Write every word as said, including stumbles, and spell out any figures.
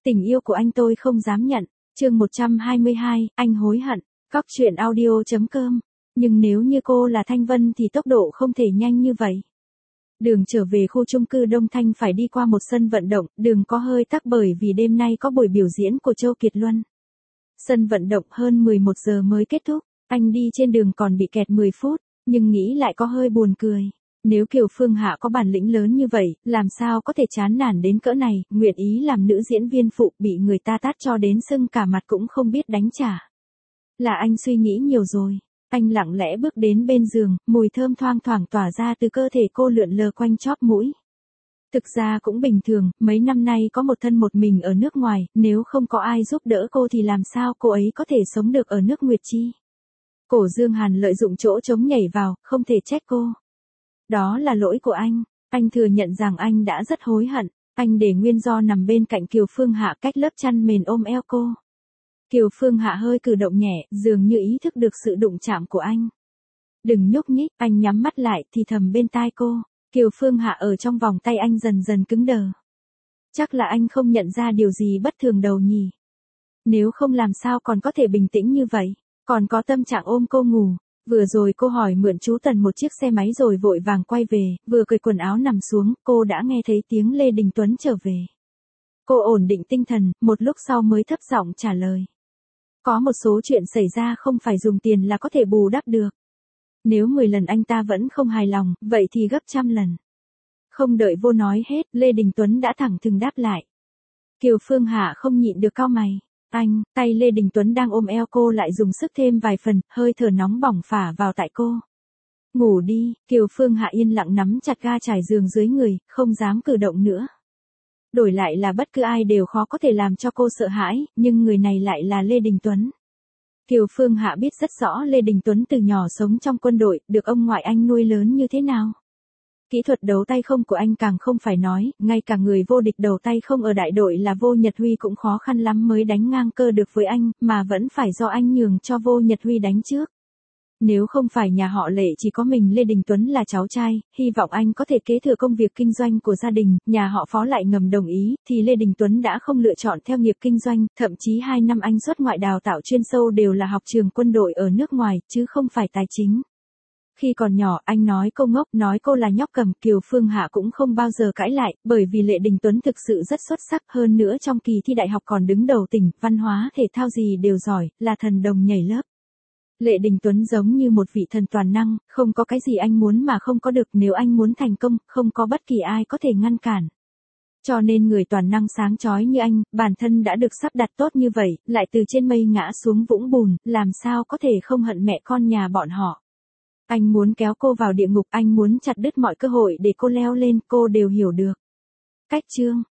Tình yêu của anh tôi không dám nhận. Chương một trăm hai mươi hai, anh hối hận. Cóc truyện audio chấm com. Nhưng nếu như cô là Thanh Vân thì tốc độ không thể nhanh như vậy. Đường trở về khu chung cư Đông Thanh phải đi qua một sân vận động, đường có hơi tắc bởi vì đêm nay có buổi biểu diễn của Châu Kiệt Luân. Sân vận động hơn mười một giờ mới kết thúc, anh đi trên đường còn bị kẹt mười phút, nhưng nghĩ lại có hơi buồn cười. Nếu Kiều Phương Hạ có bản lĩnh lớn như vậy, làm sao có thể chán nản đến cỡ này, nguyện ý làm nữ diễn viên phụ bị người ta tát cho đến sưng cả mặt cũng không biết đánh trả. Là anh suy nghĩ nhiều rồi. Anh lặng lẽ bước đến bên giường, mùi thơm thoang thoảng tỏa ra từ cơ thể cô lượn lờ quanh chóp mũi. Thực ra cũng bình thường, mấy năm nay có một thân một mình ở nước ngoài, nếu không có ai giúp đỡ cô thì làm sao cô ấy có thể sống được ở nước Nguyệt Chi. Cổ Dương Hàn lợi dụng chỗ trống nhảy vào, không thể trách cô. Đó là lỗi của anh, anh thừa nhận rằng anh đã rất hối hận, anh để nguyên do nằm bên cạnh Kiều Phương Hạ cách lớp chăn mền ôm eo cô. Kiều Phương Hạ hơi cử động nhẹ, dường như ý thức được sự đụng chạm của anh. Đừng nhúc nhích, anh nhắm mắt lại thì thầm bên tai cô. Kiều Phương Hạ ở trong vòng tay anh dần dần cứng đờ. Chắc là anh không nhận ra điều gì bất thường đâu nhỉ. Nếu không làm sao còn có thể bình tĩnh như vậy, còn có tâm trạng ôm cô ngủ. Vừa rồi cô hỏi mượn chú Tần một chiếc xe máy rồi vội vàng quay về, vừa cởi quần áo nằm xuống, cô đã nghe thấy tiếng Lê Đình Tuấn trở về. Cô ổn định tinh thần, một lúc sau mới thấp giọng trả lời. Có một số chuyện xảy ra không phải dùng tiền là có thể bù đắp được. Nếu mười lần anh ta vẫn không hài lòng, vậy thì gấp trăm lần. Không đợi vô nói hết, Lê Đình Tuấn đã thẳng thừng đáp lại. Kiều Phương Hạ không nhịn được cau mày. Anh, tay Lê Đình Tuấn đang ôm eo cô lại dùng sức thêm vài phần, hơi thở nóng bỏng phả vào tại cô. Ngủ đi, Kiều Phương Hạ yên lặng nắm chặt ga trải giường dưới người, không dám cử động nữa. Đổi lại là bất cứ ai đều khó có thể làm cho cô sợ hãi, nhưng người này lại là Lê Đình Tuấn. Kiều Phương Hạ biết rất rõ Lê Đình Tuấn từ nhỏ sống trong quân đội, được ông ngoại anh nuôi lớn như thế nào. Kỹ thuật đấu tay không của anh càng không phải nói, ngay cả người vô địch đầu tay không ở đại đội là Vô Nhật Huy cũng khó khăn lắm mới đánh ngang cơ được với anh, mà vẫn phải do anh nhường cho Vô Nhật Huy đánh trước. Nếu không phải nhà họ Lệ chỉ có mình Lê Đình Tuấn là cháu trai, hy vọng anh có thể kế thừa công việc kinh doanh của gia đình, nhà họ Phó lại ngầm đồng ý, thì Lê Đình Tuấn đã không lựa chọn theo nghiệp kinh doanh, thậm chí hai năm anh xuất ngoại đào tạo chuyên sâu đều là học trường quân đội ở nước ngoài, chứ không phải tài chính. Khi còn nhỏ, anh nói cô ngốc, nói cô là nhóc cầm, Kiều Phương Hạ cũng không bao giờ cãi lại, bởi vì Lê Đình Tuấn thực sự rất xuất sắc, hơn nữa trong kỳ thi đại học còn đứng đầu tỉnh, văn hóa, thể thao gì đều giỏi, là thần đồng nhảy lớp. Lê Đình Tuấn giống như một vị thần toàn năng, không có cái gì anh muốn mà không có được, nếu anh muốn thành công, không có bất kỳ ai có thể ngăn cản. Cho nên người toàn năng sáng chói như anh, bản thân đã được sắp đặt tốt như vậy, lại từ trên mây ngã xuống vũng bùn, làm sao có thể không hận mẹ con nhà bọn họ. Anh muốn kéo cô vào địa ngục, anh muốn chặt đứt mọi cơ hội để cô leo lên, cô đều hiểu được. Cách chương